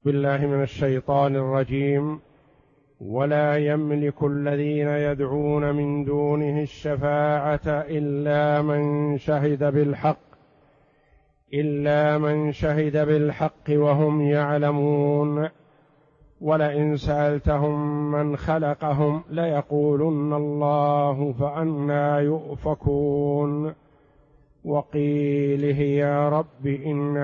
بالله من الشيطان الرجيم. ولا يملك الذين يدعون من دونه الشفاعة إلا من شهد بالحق وهم يعلمون. ولئن سألتهم من خلقهم ليقولن الله فأنى يؤفكون. وقيله يا رب إن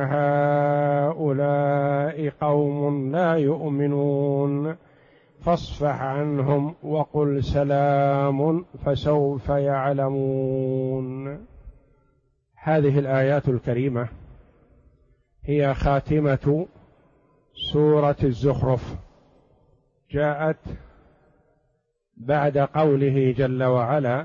هؤلاء قوم لا يؤمنون فاصفح عنهم وقل سلام فسوف يعلمون. هذه الآيات الكريمة هي خاتمة سورة الزخرف، جاءت بعد قوله جل وعلا: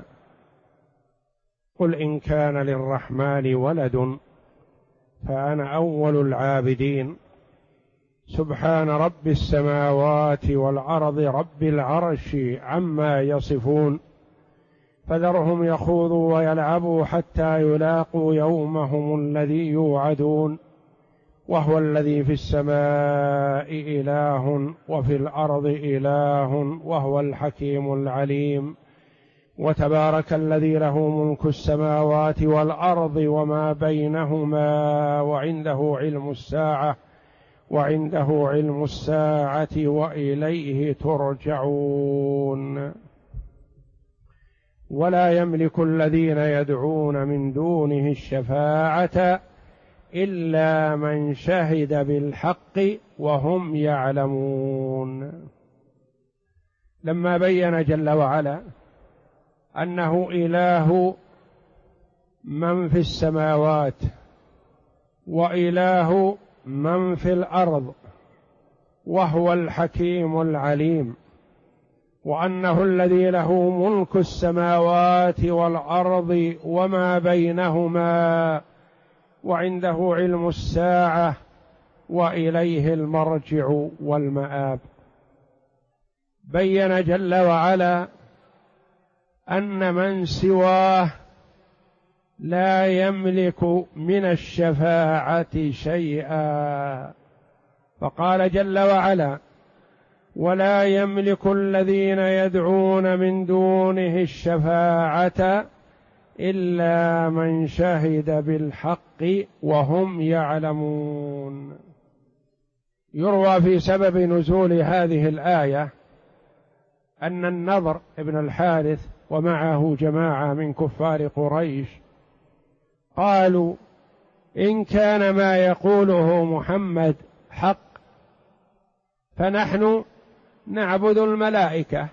قل إن كان للرحمن ولد فأنا أول العابدين سبحان رب السماوات والأرض رب العرش عما يصفون فذرهم يخوضوا ويلعبوا حتى يلاقوا يومهم الذي يوعدون وهو الذي في السماء إله وفي الأرض إله وهو الحكيم العليم. وتبارك الذي له ملك السماوات والأرض وما بينهما وعنده علم الساعة وإليه ترجعون. ولا يملك الذين يدعون من دونه الشفاعة إلا من شهد بالحق وهم يعلمون. لما بين جل وعلا أنه إله من في السماوات وإله من في الأرض وهو الحكيم العليم، وأنه الذي له ملك السماوات والأرض وما بينهما وعنده علم الساعة وإليه المرجع والمآب، بين جل وعلا أن من سواه لا يملك من الشفاعة شيئا، فقال جل وعلا: ولا يملك الذين يدعون من دونه الشفاعة إلا من شهد بالحق وهم يعلمون. يروى في سبب نزول هذه الآية أن النضر ابن الحارث ومعه جماعة من كفار قريش قالوا: إن كان ما يقوله محمد حق فنحن نعبد الملائكة،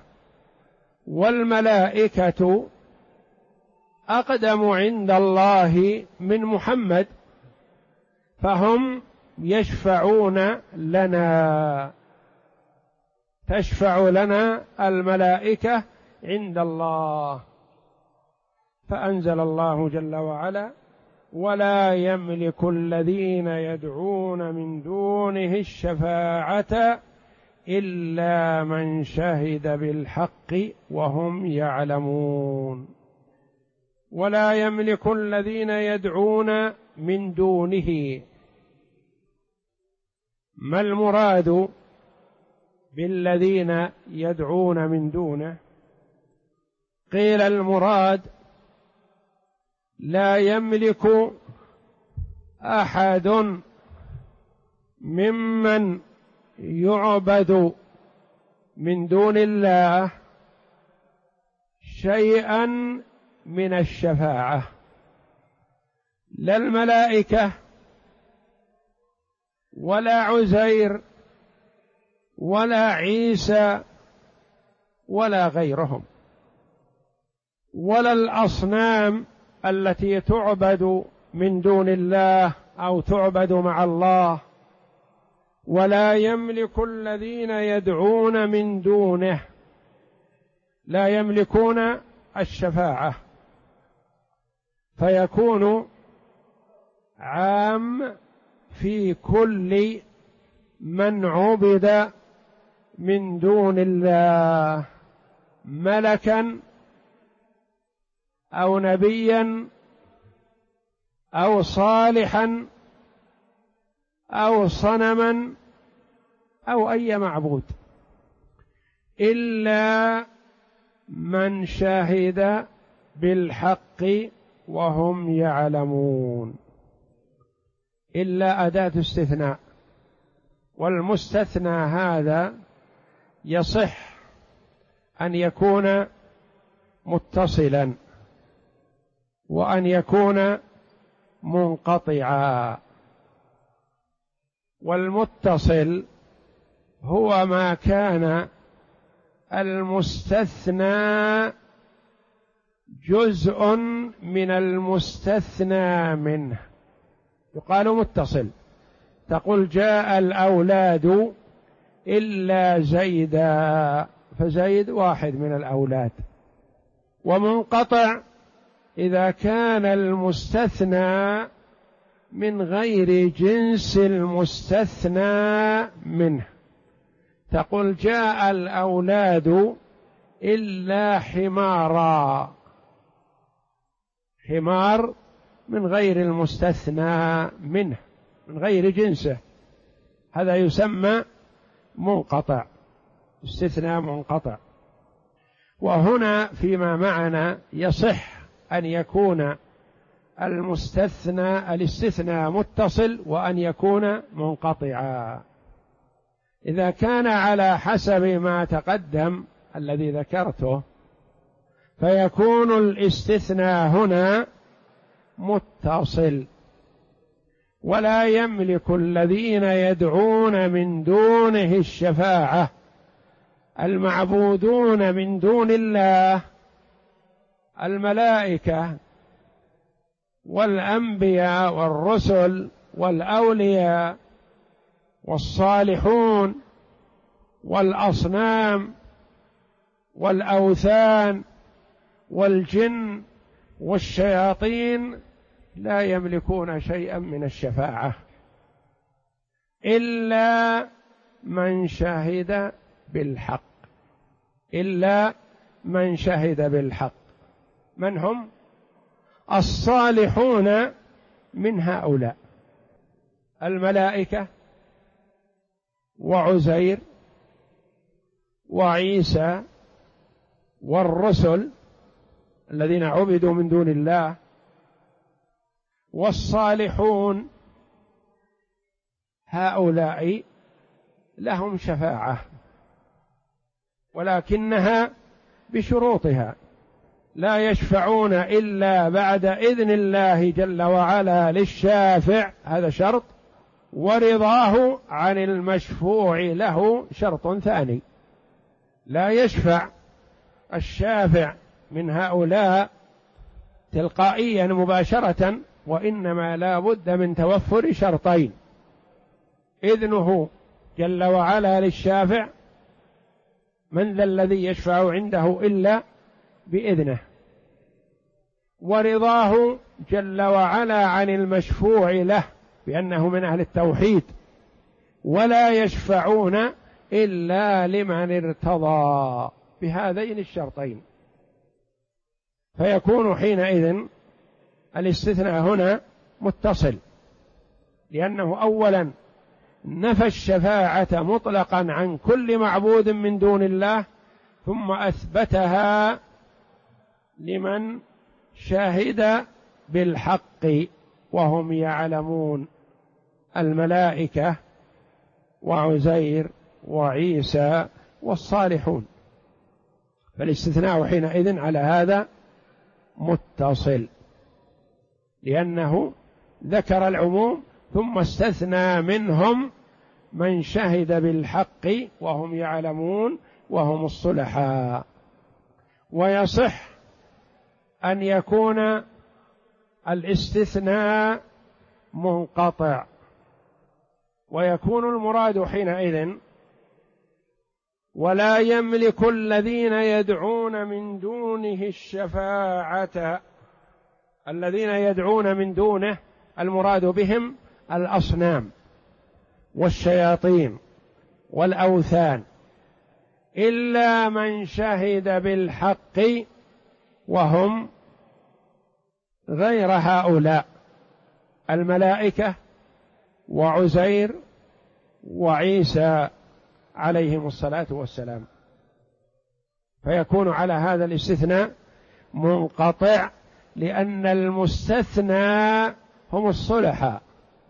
والملائكة أقدم عند الله من محمد، فهم يشفعون لنا، تشفع لنا الملائكة عند الله. فأنزل الله جل وعلا: ولا يملك الذين يدعون من دونه الشفاعة إلا من شهد بالحق وهم يعلمون. ولا يملك الذين يدعون من دونه. ما المراد بالذين يدعون من دونه؟ قيل المراد لا يملك أحد ممن يعبد من دون الله شيئا من الشفاعة، لا الملائكة ولا عزير ولا عيسى ولا غيرهم، ولا الأصنام التي تعبد من دون الله أو تعبد مع الله. ولا يملك الذين يدعون من دونه، لا يملكون الشفاعة، فيكون عام في كل من عبد من دون الله، ملكا أو نبيا أو صالحا أو صنما أو أي معبود، إلا من شهد بالحق وهم يعلمون. إلا أداة استثناء، والمستثنى هذا يصح أن يكون متصلا وأن يكون منقطعا. والمتصل هو ما كان المستثنى جزء من المستثنى منه، يقال متصل. تقول جاء الأولاد إلا زيدا، فزيد واحد من الأولاد. ومنقطع إذا كان المستثنى من غير جنس المستثنى منه. تقول جاء الأولاد إلا حمارا، حمار من غير المستثنى منه، من غير جنسه، هذا يسمى منقطع، استثناء منقطع. وهنا فيما معنا يصح أن يكون الاستثناء متصل وأن يكون منقطعا. إذا كان على حسب ما تقدم الذي ذكرته فيكون الاستثناء هنا متصل. ولا يملك الذين يدعون من دونه الشفاعة، المعبودون من دون الله، الملائكة والأنبياء والرسل والأولياء والصالحون والأصنام والأوثان والجن والشياطين لا يملكون شيئا من الشفاعة إلا من شهد بالحق، إلا من شهد بالحق. من هم؟ الصالحون من هؤلاء، الملائكة وعزير وعيسى والرسل الذين عبدوا من دون الله، والصالحون هؤلاء لهم شفاعة، ولكنها بشروطها، لا يشفعون إلا بعد إذن الله جل وعلا للشافع، هذا شرط، ورضاه عن المشفوع له شرط ثاني. لا يشفع الشافع من هؤلاء تلقائيا مباشرة، وإنما لا بد من توفر شرطين: إذنه جل وعلا للشافع، من ذا الذي يشفع عنده إلا بإذنه، ورضاه جل وعلا عن المشفوع له بأنه من أهل التوحيد، ولا يشفعون إلا لمن ارتضى بهذين الشرطين. فيكون حينئذ الاستثناء هنا متصل، لأنه أولا نفى الشفاعة مطلقا عن كل معبود من دون الله، ثم أثبتها لمن شهد بالحق وهم يعلمون، الملائكة وعزير وعيسى والصالحون. فالاستثناء حينئذ على هذا متصل، لأنه ذكر العموم ثم استثنى منهم من شهد بالحق وهم يعلمون وهم الصلحاء. ويصح أن يكون الاستثناء منقطع، ويكون المراد حينئذ ولا يملك الذين يدعون من دونه الشفاعة. الذين يدعون من دونه المراد بهم الأصنام والشياطين والأوثان، إلا من شهد بالحق وهم غير هؤلاء، الملائكة وعزير وعيسى عليهم الصلاة والسلام. فيكون على هذا الاستثناء منقطع، لأن المستثنى هم الصلحاء،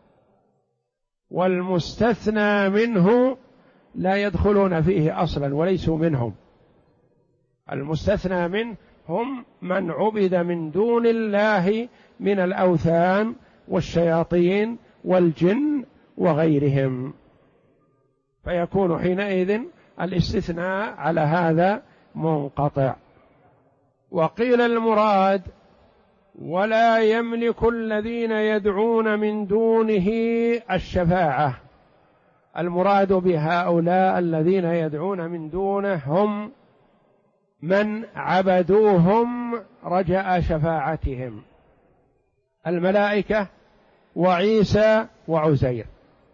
والمستثنى منه لا يدخلون فيه أصلا وليسوا منهم. المستثنى منه هم من عبد من دون الله من الأوثان والشياطين والجن وغيرهم، فيكون حينئذ الاستثناء على هذا منقطع. وقيل المراد ولا يملك الذين يدعون من دونه الشفاعة، المراد بهؤلاء الذين يدعون من دونه هم من عبدوهم رجاء شفاعتهم، الملائكة وعيسى وعزير،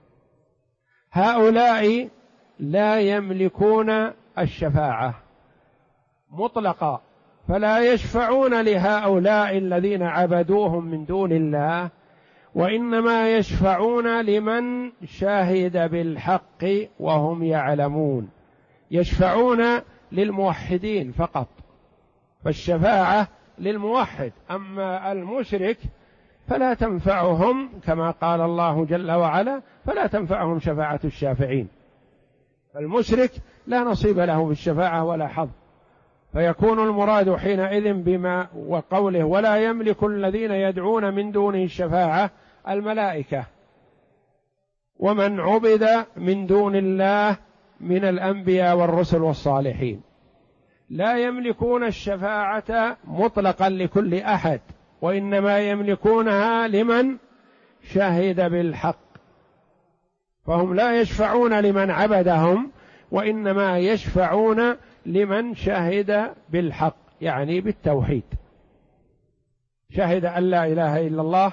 هؤلاء لا يملكون الشفاعة مطلقا، فلا يشفعون لهؤلاء الذين عبدوهم من دون الله، وإنما يشفعون لمن شهد بالحق وهم يعلمون، يشفعون للموحدين فقط، فالشفاعة للموحد، أما المشرك فلا تنفعهم، كما قال الله جل وعلا فلا تنفعهم شفاعة الشافعين، المشرك لا نصيب له في الشفاعة ولا حظ. فيكون المراد حينئذ بما وقوله ولا يملك الذين يدعون من دونه الشفاعة الملائكة ومن عبد من دون الله من الأنبياء والرسل والصالحين، لا يملكون الشفاعة مطلقا لكل أحد، وإنما يملكونها لمن شهد بالحق، فهم لا يشفعون لمن عبدهم، وإنما يشفعون لمن شهد بالحق، يعني بالتوحيد، شهد أن لا إله إلا الله،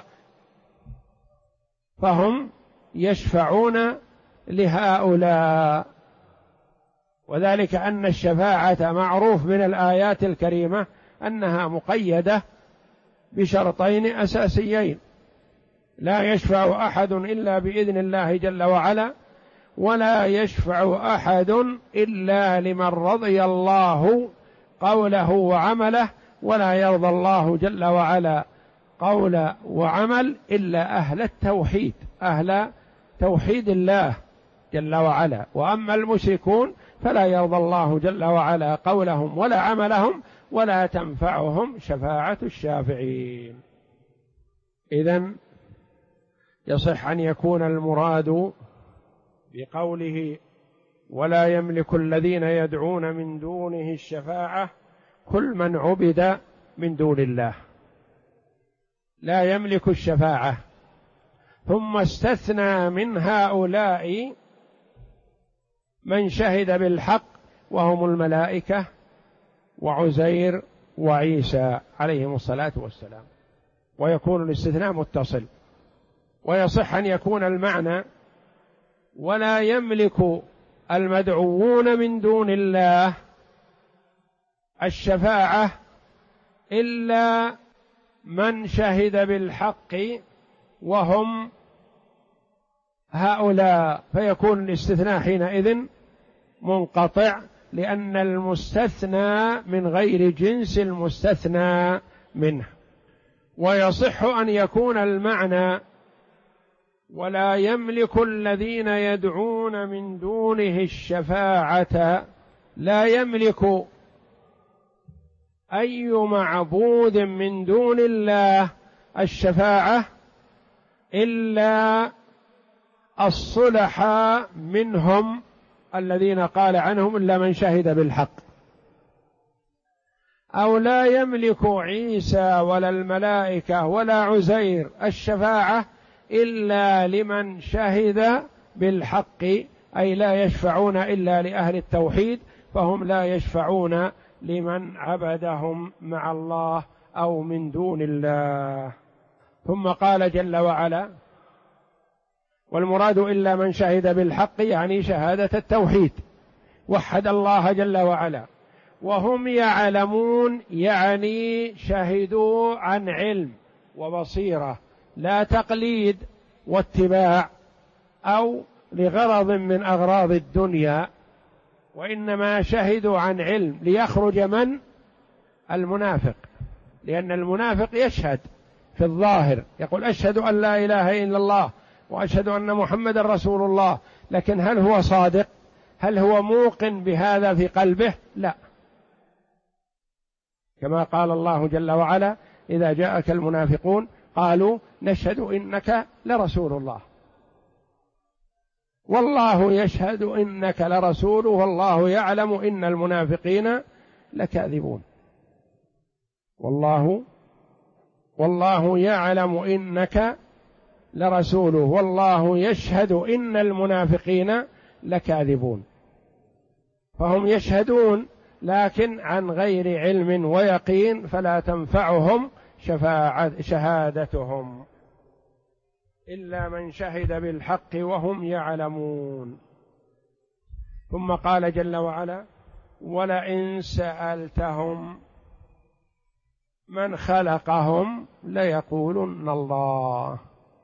فهم يشفعون لهؤلاء. وذلك أن الشفاعة معروف من الآيات الكريمة أنها مقيدة بشرطين أساسيين: لا يشفع أحد إلا بإذن الله جل وعلا، ولا يشفع أحد إلا لمن رضي الله قوله وعمله، ولا يرضى الله جل وعلا قول وعمل إلا أهل التوحيد، أهل توحيد الله جل وعلا. وأما المشركون فلا يرضى الله جل وعلا قولهم ولا عملهم، ولا تنفعهم شفاعة الشافعين. إذن يصح أن يكون المراد بقوله ولا يملك الذين يدعون من دونه الشفاعة كل من عبد من دون الله لا يملك الشفاعة، ثم استثنى من هؤلاء من شهد بالحق وهم الملائكة وعزير وعيسى عليهم الصلاة والسلام، ويكون الاستثناء متصل. ويصح أن يكون المعنى ولا يملك المدعوون من دون الله الشفاعة إلا من شهد بالحق وهم هؤلاء، فيكون الاستثناء حينئذ منقطع، لأن المستثنى من غير جنس المستثنى منه. ويصح أن يكون المعنى ولا يملك الذين يدعون من دونه الشفاعة، لا يملك أي معبود من دون الله الشفاعة إلا الصلحاء منهم الذين قال عنهم إلا من شهد بالحق، أو لا يملك عيسى ولا الملائكة ولا عزير الشفاعة إلا لمن شهد بالحق، أي لا يشفعون إلا لأهل التوحيد، فهم لا يشفعون لمن عبدهم مع الله أو من دون الله. ثم قال جل وعلا والمراد إلا من شهد بالحق، يعني شهادة التوحيد، وحد الله جل وعلا، وهم يعلمون، يعني شهدوا عن علم وبصيرة، لا تقليد واتباع أو لغرض من أغراض الدنيا وإنما شهدوا عن علم ليخرج من؟ المنافق، لأن المنافق يشهد في الظاهر، يقول أشهد أن لا إله إلا الله وأشهد أن محمد رسول الله، لكن هل هو صادق؟ هل هو موقن بهذا في قلبه؟ لا، كما قال الله جل وعلا: إذا جاءك المنافقون قالوا نشهد إنك لرسول الله والله يشهد إنك لرسوله والله يعلم إن المنافقين لكاذبون. والله يعلم إنك لرسوله والله يشهد إن المنافقين لكاذبون. فهم يشهدون لكن عن غير علم ويقين، فلا تنفعهم شهادتهم إلا من شهد بالحق وهم يعلمون. ثم قال جل وعلا: ولئن سألتهم من خلقهم ليقولن الله.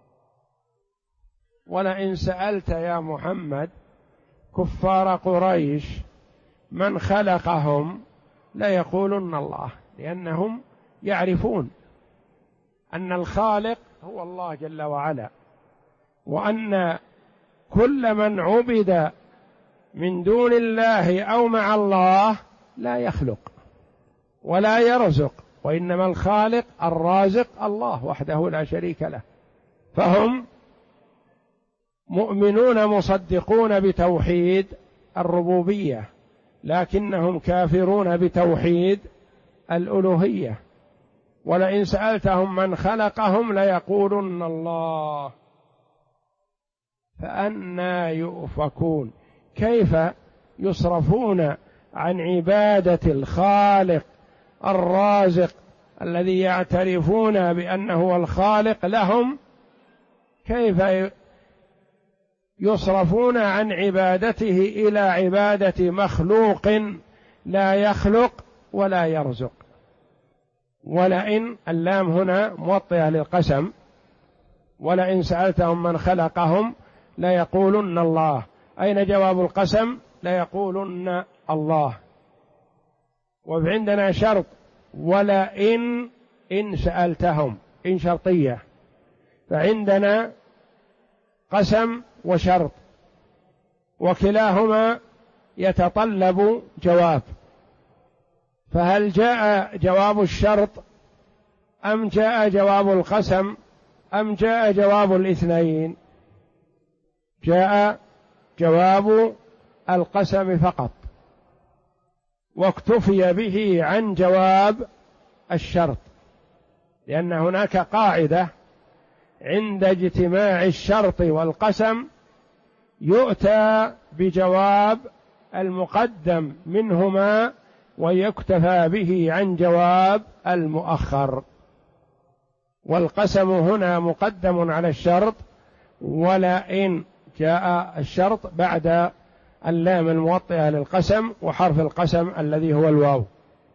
ولئن سألت يا محمد كفار قريش من خلقهم ليقولن الله، لأنهم يعرفون أن الخالق هو الله جل وعلا، وأن كل من عبد من دون الله أو مع الله لا يخلق ولا يرزق، وإنما الخالق الرازق الله وحده لا شريك له. فهم مؤمنون مصدقون بتوحيد الربوبية، لكنهم كافرون بتوحيد الألوهية. ولئن سألتهم من خلقهم ليقولن الله فأنى يؤفكون. كيف يصرفون عن عبادة الخالق الرازق الذي يعترفون بأنه هو الخالق لهم؟ كيف يصرفون عن عبادته إلى عبادة مخلوق لا يخلق ولا يرزق؟ ولئن اللام هنا موطئة للقسم، ولئن سألتهم من خلقهم ليقولن الله. أين جواب القسم؟ ليقولن الله. وعندنا شرط: ولئن إن سألتهم، إن شرطية، فعندنا قسم وشرط، وكلاهما يتطلب جواب، فهل جاء جواب الشرط أم جاء جواب القسم أم جاء جواب الاثنين؟ جاء جواب القسم فقط، واكتفي به عن جواب الشرط، لأن هناك قاعدة: عند اجتماع الشرط والقسم يؤتى بجواب المقدم منهما ويكتفى به عن جواب المؤخر. والقسم هنا مقدم على الشرط، ولئن جاء الشرط بعد اللام الموطئة للقسم وحرف القسم الذي هو الواو،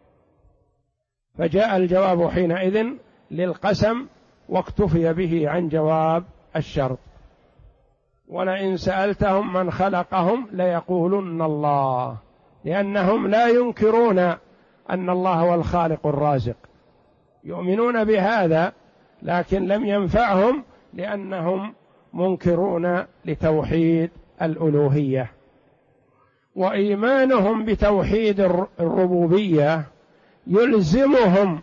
فجاء الجواب حينئذ للقسم واكتفي به عن جواب الشرط. ولئن سألتهم من خلقهم ليقولن الله، لأنهم لا ينكرون أن الله هو الخالق الرازق، يؤمنون بهذا، لكن لم ينفعهم لأنهم منكرون لتوحيد الألوهية. وإيمانهم بتوحيد الربوبية يلزمهم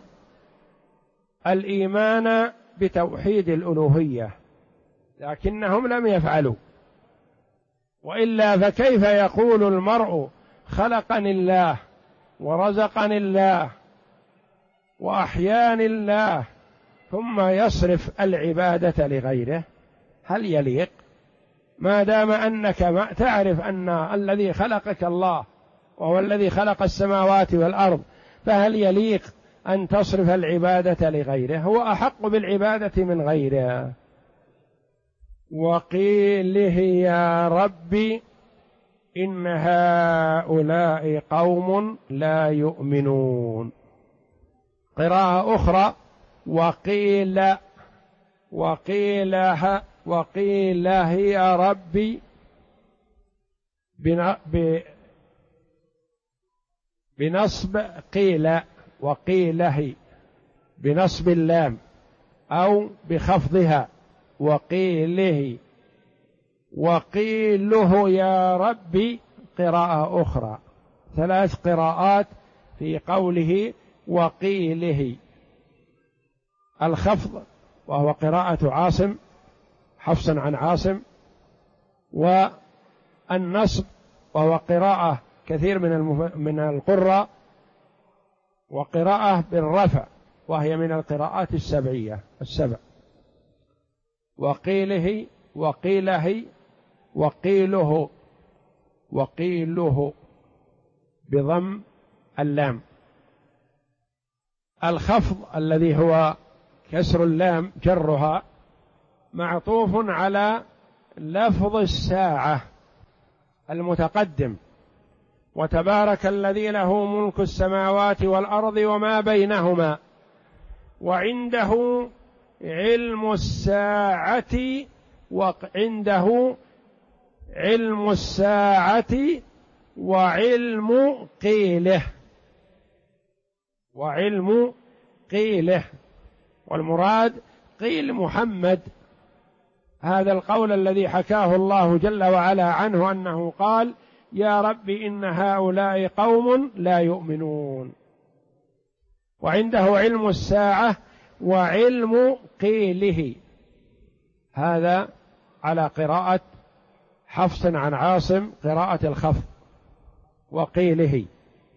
الإيمان بتوحيد الألوهية، لكنهم لم يفعلوا. وإلا فكيف يقول المرء خلقني الله ورزقني الله وأحياني الله ثم يصرف العبادة لغيره؟ هل يليق؟ ما دام أنك تعرف أن الذي خلقك الله وهو الذي خلق السماوات والأرض، فهل يليق أن تصرف العبادة لغيره؟ هو أحق بالعبادة من غيره. وقيله يا ربي إن هؤلاء قوم لا يؤمنون. قراءة أخرى: وقيل يا ربي بنصب قيل وقيله بنصب اللام، أو بخفضها وقيله. وقيله يا ربي قراءة أخرى، 3 قراءات في قوله وقيله. الخفض وهو قراءة عاصم، حفص عن عاصم، والنصب وهو قراءة كثير من القراء، وقراءة بالرفع وهي من القراءات السبع. وقيله وقيله وقيله وقيله بضم اللام. الخفض الذي هو كسر اللام جرها معطوف على لفظ الساعة المتقدم، وتبارك الذي له ملك السماوات والأرض وما بينهما وعنده علم الساعة وعنده علم الساعة وعلم قيله وعلم قيله. والمراد قيل محمد، هذا القول الذي حكاه الله جل وعلا عنه أنه قال يا رب إن هؤلاء قوم لا يؤمنون. وعنده علم الساعة وعلم قيله، هذا على قراءة حفص عن عاصم قراءة الخفض وقيله.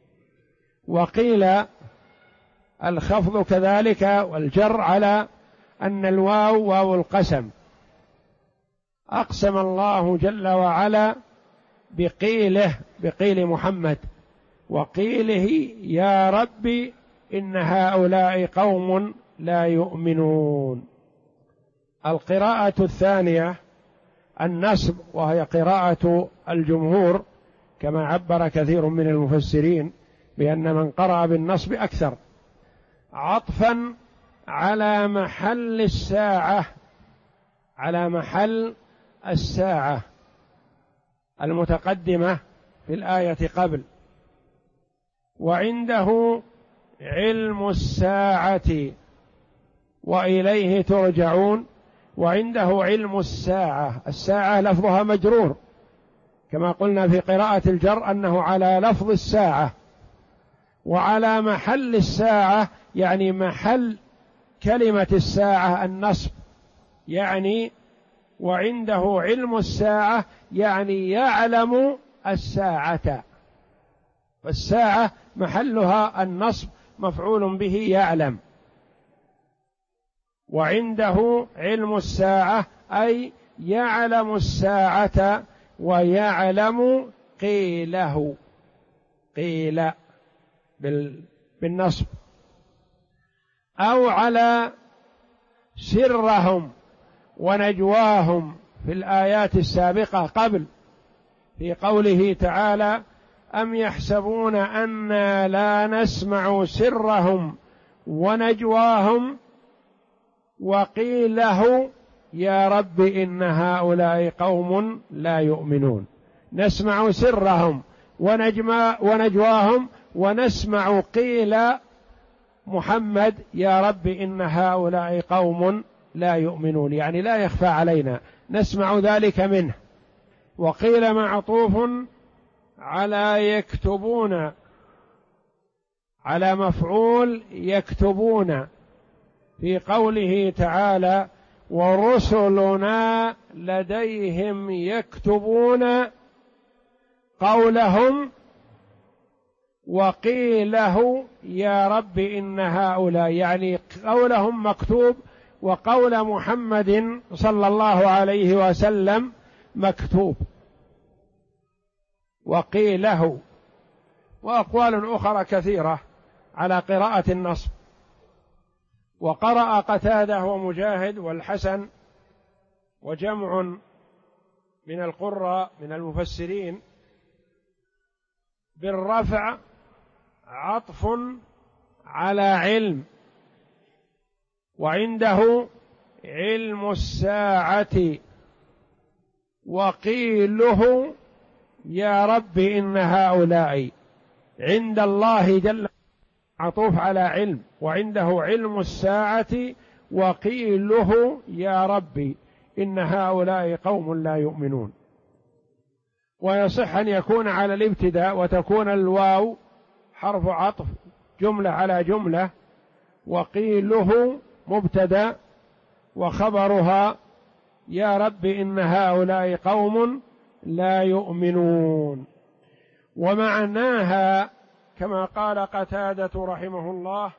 وقيل الخفض كذلك والجر على أن الواو واو القسم، أقسم الله جل وعلا بقيله بقيل محمد وقيله يا رب إن هؤلاء قوم لا يؤمنون. القراءة الثانية النصب، وهي قراءة الجمهور كما عبر كثير من المفسرين بأن من قرأ بالنصب أكثر، عطفا على محل الساعة، على محل الساعة المتقدمة في الآية قبل. وعنده علم الساعة وإليه ترجعون. وعنده علم الساعة، الساعة لفظها مجرور كما قلنا في قراءة الجر أنه على لفظ الساعة، وعلى محل الساعة يعني محل كلمة الساعة النصب، يعني وعنده علم الساعة يعني يعلم الساعة، فالساعة محلها النصب مفعول به يعلم. وعنده علم الساعة أي يعلم الساعة ويعلم قيله، قيل بالنصب. أو على سرهم ونجواهم في الآيات السابقة قبل، في قوله تعالى أم يحسبون أنا لا نسمع سرهم ونجواهم وقيله يا رب إن هؤلاء قوم لا يؤمنون. نسمع سرهم ونجواهم ونسمع قيل محمد يا رب إن هؤلاء قوم لا يؤمنون، يعني لا يخفى علينا، نسمع ذلك منه. وقيل معطوف على يكتبون، على مفعول يكتبون في قوله تعالى ورسلنا لديهم يكتبون قولهم وقيله يا رب إن هؤلاء، يعني قولهم مكتوب وقول محمد صلى الله عليه وسلم مكتوب. وقيله. وأقوال أخرى كثيرة على قراءة النصب. وقرأ قتادة ومجاهد والحسن وجمع من القراء من المفسرين بالرفع عطف على علم. وعنده علم الساعة وقيله يا رب إن هؤلاء، عند الله جل عطوف على علم، وعنده علم الساعة، وقيله يا ربي إن هؤلاء قوم لا يؤمنون. ويصح أن يكون على الابتداء وتكون الواو حرف عطف جملة على جملة، وقيله مبتدأ وخبرها يا رب إن هؤلاء قوم لا يؤمنون. ومعناها كما قال قتادة رحمه الله: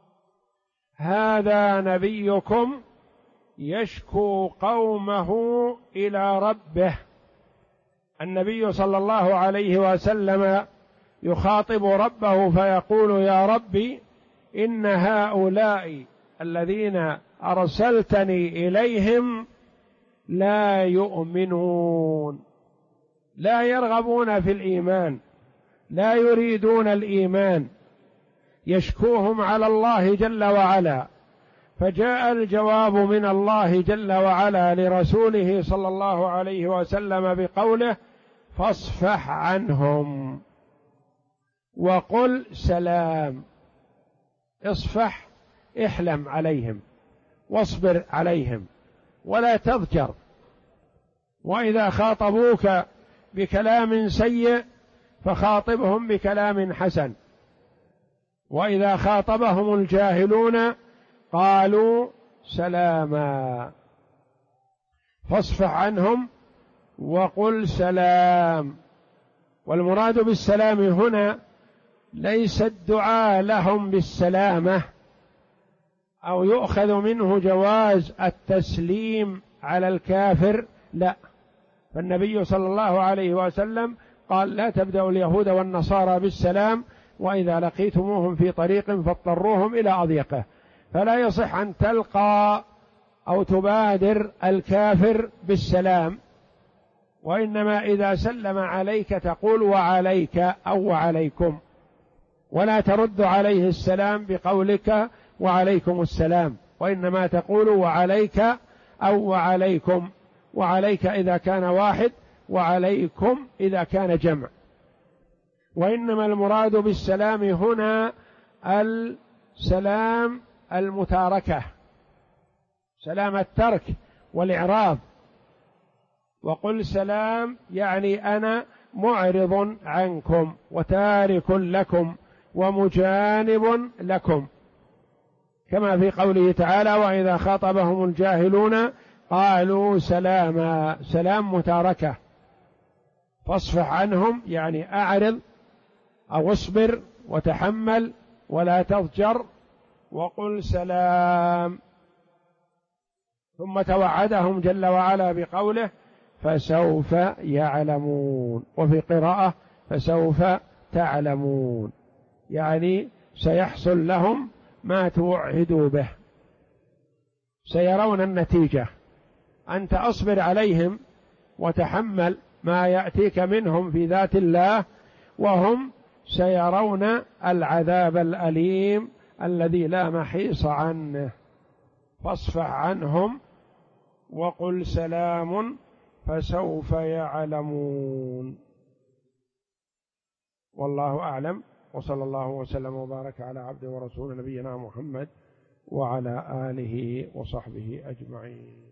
هذا نبيكم يشكو قومه إلى ربه. النبي صلى الله عليه وسلم يخاطب ربه فيقول: يا ربي إن هؤلاء الذين أرسلتني إليهم لا يؤمنون، لا يرغبون في الإيمان، لا يريدون الإيمان، يشكوهم على الله جل وعلا. فجاء الجواب من الله جل وعلا لرسوله صلى الله عليه وسلم بقوله: فاصفح عنهم وقل سلام. اصفح، احلم عليهم واصبر عليهم ولا تضجر. وإذا خاطبوك بكلام سيء فخاطبهم بكلام حسن. وإذا خاطبهم الجاهلون قالوا سلاما. فاصفح عنهم وقل سلام. والمراد بالسلام هنا ليس الدعاء لهم بالسلامة، أو يؤخذ منه جواز التسليم على الكافر، لا. فالنبي صلى الله عليه وسلم قال: لا تبدأوا اليهود والنصارى بالسلام، وإذا لقيتموهم في طريق فاضطروهم إلى أضيقه. فلا يصح أن تلقى أو تبادر الكافر بالسلام، وإنما إذا سلم عليك تقول وعليك أو وعليكم، ولا ترد عليه السلام بقولك وعليكم السلام، وإنما تقول وعليك أو وعليكم، وعليك إذا كان واحد، وعليكم إذا كان جمع. وإنما المراد بالسلام هنا السلام المتاركة، سلام الترك والإعراض. وقل سلام يعني أنا معرض عنكم وتارك لكم ومجانب لكم، كما في قوله تعالى: وإذا خاطبهم الجاهلون قالوا سلاما. سلام متاركة. فاصفح عنهم يعني أعرض أو اصبر وتحمل ولا تضجر، وقل سلام. ثم توعدهم جل وعلا بقوله: فسوف يعلمون. وفي قراءة: فسوف تعلمون، يعني سيحصل لهم ما توعدوا به، سيرون النتيجة. أنت أصبر عليهم وتحمل ما يأتيك منهم في ذات الله، وهم سيرون العذاب الأليم الذي لا محيص عنه. فاصفح عنهم وقل سلام فسوف يعلمون. والله أعلم، وصلى الله وسلم وبارك على عبده ورسوله نبينا محمد وعلى آله وصحبه أجمعين.